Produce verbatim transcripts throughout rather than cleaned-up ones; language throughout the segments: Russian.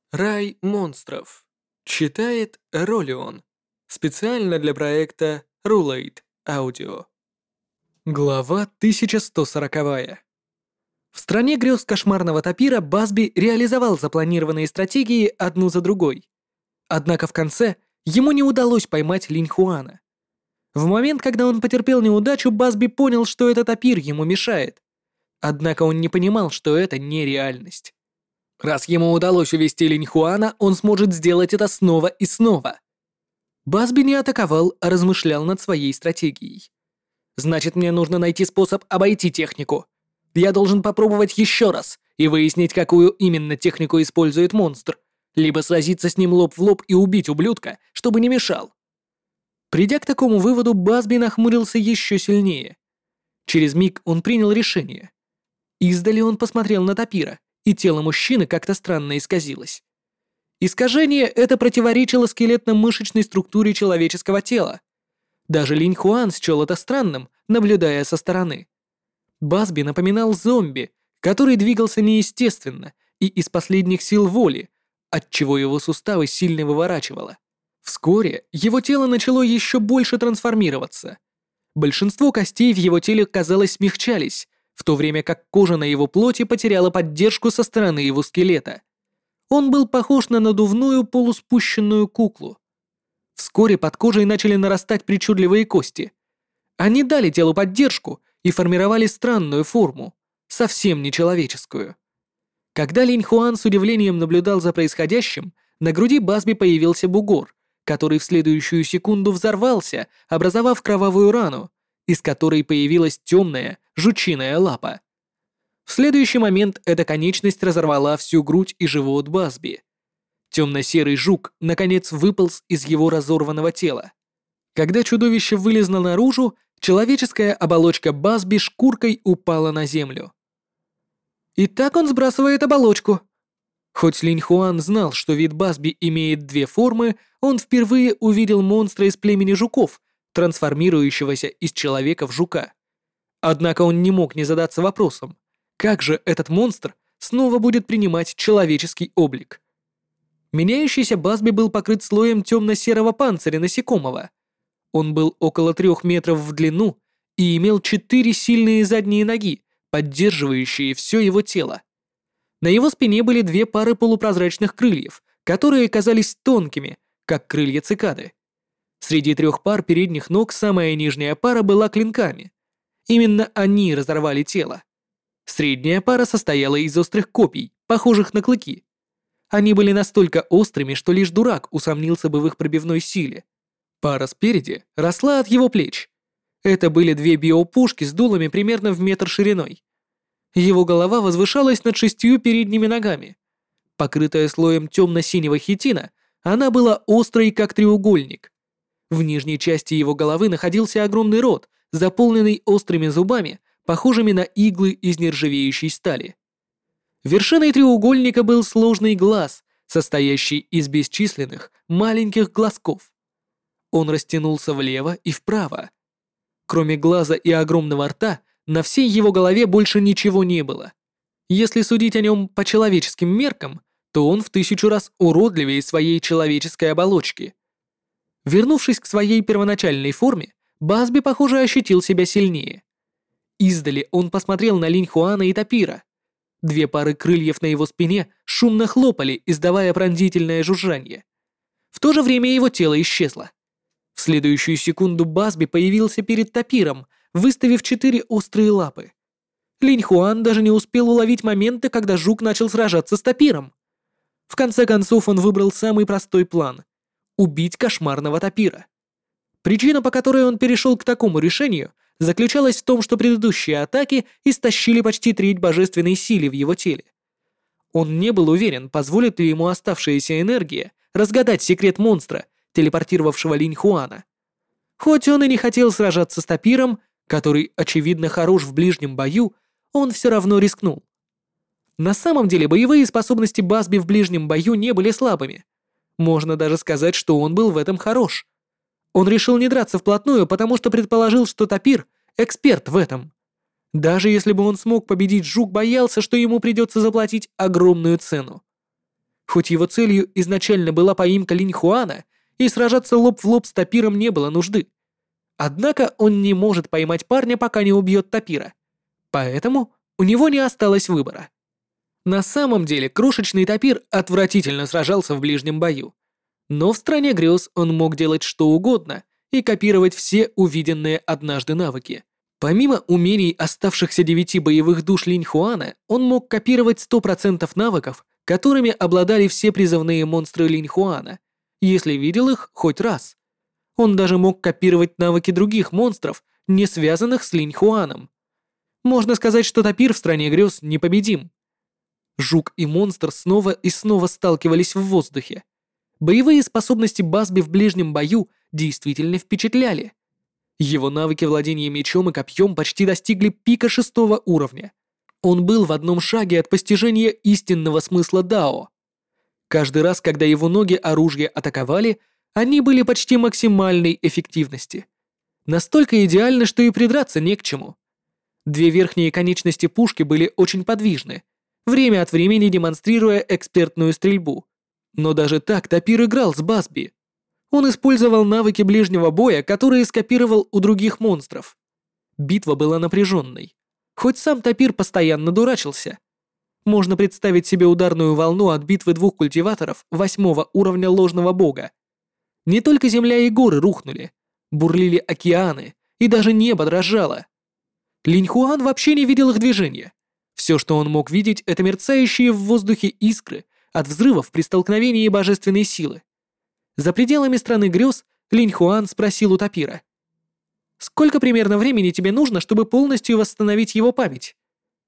Рай монстров. Читает Ролион. Специально для проекта Rulate Audio. Глава тысяча сто сорок. В стране грез кошмарного тапира Басби реализовал запланированные стратегии одну за другой. Однако в конце ему не удалось поймать Линь Хуана. В момент, когда он потерпел неудачу, Басби понял, что этот тапир ему мешает. Однако он не понимал, что это не реальность. Раз ему удалось увести Линь Хуана, он сможет сделать это снова и снова. Басби не атаковал, а размышлял над своей стратегией. Значит, мне нужно найти способ обойти технику. Я должен попробовать еще раз и выяснить, какую именно технику использует монстр, либо сразиться с ним лоб в лоб и убить ублюдка, чтобы не мешал. Придя к такому выводу, Басби нахмурился еще сильнее. Через миг он принял решение. Издали он посмотрел на тапира, и тело мужчины как-то странно исказилось. Искажение это противоречило скелетно-мышечной структуре человеческого тела. Даже Линь Хуан счел это странным, наблюдая со стороны. Басби напоминал зомби, который двигался неестественно и из последних сил воли, отчего его суставы сильно выворачивало. Вскоре его тело начало еще больше трансформироваться. Большинство костей в его теле, казалось, смягчались, в то время как кожа на его плоти потеряла поддержку со стороны его скелета. Он был похож на надувную полуспущенную куклу. Вскоре под кожей начали нарастать причудливые кости. Они дали телу поддержку и формировали странную форму, совсем нечеловеческую. Когда Линь Хуан с удивлением наблюдал за происходящим, на груди Басби появился бугор, который в следующую секунду взорвался, образовав кровавую рану, из которой появилась темная, жучиная лапа. В следующий момент эта конечность разорвала всю грудь и живот Басби. Темно-серый жук, наконец, выполз из его разорванного тела. Когда чудовище вылезло наружу, человеческая оболочка Басби шкуркой упала на землю. И так он сбрасывает оболочку. Хоть Линь Хуан знал, что вид Басби имеет две формы, он впервые увидел монстра из племени жуков, трансформирующегося из человека в жука. Однако он не мог не задаться вопросом, как же этот монстр снова будет принимать человеческий облик. Меняющийся Басби был покрыт слоем темно-серого панциря насекомого. Он был около трех метров в длину и имел четыре сильные задние ноги, поддерживающие все его тело. На его спине были две пары полупрозрачных крыльев, которые казались тонкими, как крылья цикады. Среди трех пар передних ног самая нижняя пара была клинками. Именно они разорвали тело. Средняя пара состояла из острых копий, похожих на клыки. Они были настолько острыми, что лишь дурак усомнился бы в их пробивной силе. Пара спереди росла от его плеч. Это были две биопушки с дулами примерно в метр шириной. Его голова возвышалась над шестью передними ногами. Покрытая слоем темно-синего хитина, она была острой, как треугольник. В нижней части его головы находился огромный рот, заполненный острыми зубами, похожими на иглы из нержавеющей стали. Вершиной треугольника был сложный глаз, состоящий из бесчисленных маленьких глазков. Он растянулся влево и вправо. Кроме глаза и огромного рта, на всей его голове больше ничего не было. Если судить о нем по человеческим меркам, то он в тысячу раз уродливее своей человеческой оболочки. Вернувшись к своей первоначальной форме, Басби, похоже, ощутил себя сильнее. Издали он посмотрел на Линь Хуана и тапира. Две пары крыльев на его спине шумно хлопали, издавая пронзительное жужжание. В то же время его тело исчезло. В следующую секунду Басби появился перед тапиром, выставив четыре острые лапы. Линь Хуан даже не успел уловить моменты, когда жук начал сражаться с тапиром. В конце концов он выбрал самый простой план — убить кошмарного тапира. Причина, по которой он перешел к такому решению, заключалась в том, что предыдущие атаки истощили почти треть божественной силы в его теле. Он не был уверен, позволит ли ему оставшаяся энергия разгадать секрет монстра, телепортировавшего Линь Хуана. Хоть он и не хотел сражаться с тапиром, который, очевидно, хорош в ближнем бою, он все равно рискнул. На самом деле, боевые способности Басби в ближнем бою не были слабыми. Можно даже сказать, что он был в этом хорош. Он решил не драться вплотную, потому что предположил, что тапир — эксперт в этом. Даже если бы он смог победить, жук боялся, что ему придется заплатить огромную цену. Хоть его целью изначально была поимка Линь Хуана, и сражаться лоб в лоб с Тапиром не было нужды. Однако он не может поймать парня, пока не убьет Тапира. Поэтому у него не осталось выбора. На самом деле, крошечный Тапир отвратительно сражался в ближнем бою. Но в стране грез он мог делать что угодно и копировать все увиденные однажды навыки. Помимо умений оставшихся девяти боевых душ Линь Хуана, он мог копировать сто процентов навыков, которыми обладали все призывные монстры Линь Хуана, если видел их хоть раз. Он даже мог копировать навыки других монстров, не связанных с Линь Хуаном. Можно сказать, что Тапир в стране грез непобедим. Жук и монстр снова и снова сталкивались в воздухе. Боевые способности Басби в ближнем бою действительно впечатляли. Его навыки владения мечом и копьем почти достигли пика шестого уровня. Он был в одном шаге от постижения истинного смысла Дао. Каждый раз, когда его ноги оружия атаковали, они были почти максимальной эффективности. Настолько идеально, что и придраться не к чему. Две верхние конечности пушки были очень подвижны, время от времени демонстрируя экспертную стрельбу. Но даже так Тапир играл с Басби. Он использовал навыки ближнего боя, которые скопировал у других монстров. Битва была напряженной. Хоть сам Тапир постоянно дурачился. Можно представить себе ударную волну от битвы двух культиваторов восьмого уровня ложного бога. Не только земля и горы рухнули, бурлили океаны, и даже небо дрожало. Линь Хуан вообще не видел их движения. Все, что он мог видеть, это мерцающие в воздухе искры от взрывов при столкновении божественной силы. За пределами страны грез Линь Хуан спросил у Тапира: «Сколько примерно времени тебе нужно, чтобы полностью восстановить его память?»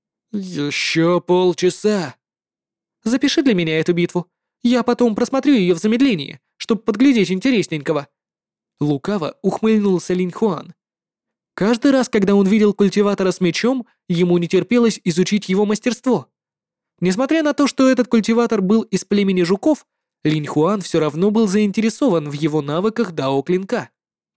«Еще полчаса». «Запиши для меня эту битву. Я потом просмотрю ее в замедлении, чтобы подглядеть интересненького». Лукаво ухмыльнулся Линь Хуан. Каждый раз, когда он видел культиватора с мечом, ему не терпелось изучить его мастерство. Несмотря на то, что этот культиватор был из племени жуков, Линь Хуан все равно был заинтересован в его навыках дао-клинка.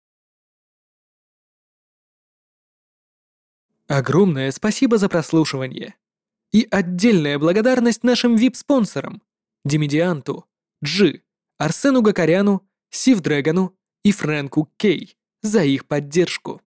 Огромное спасибо за прослушивание. И отдельная благодарность нашим ви ай пи-спонсорам Димедианту, Джи, Арсену Гакаряну, Сив Дрэгону и Фрэнку Кей за их поддержку.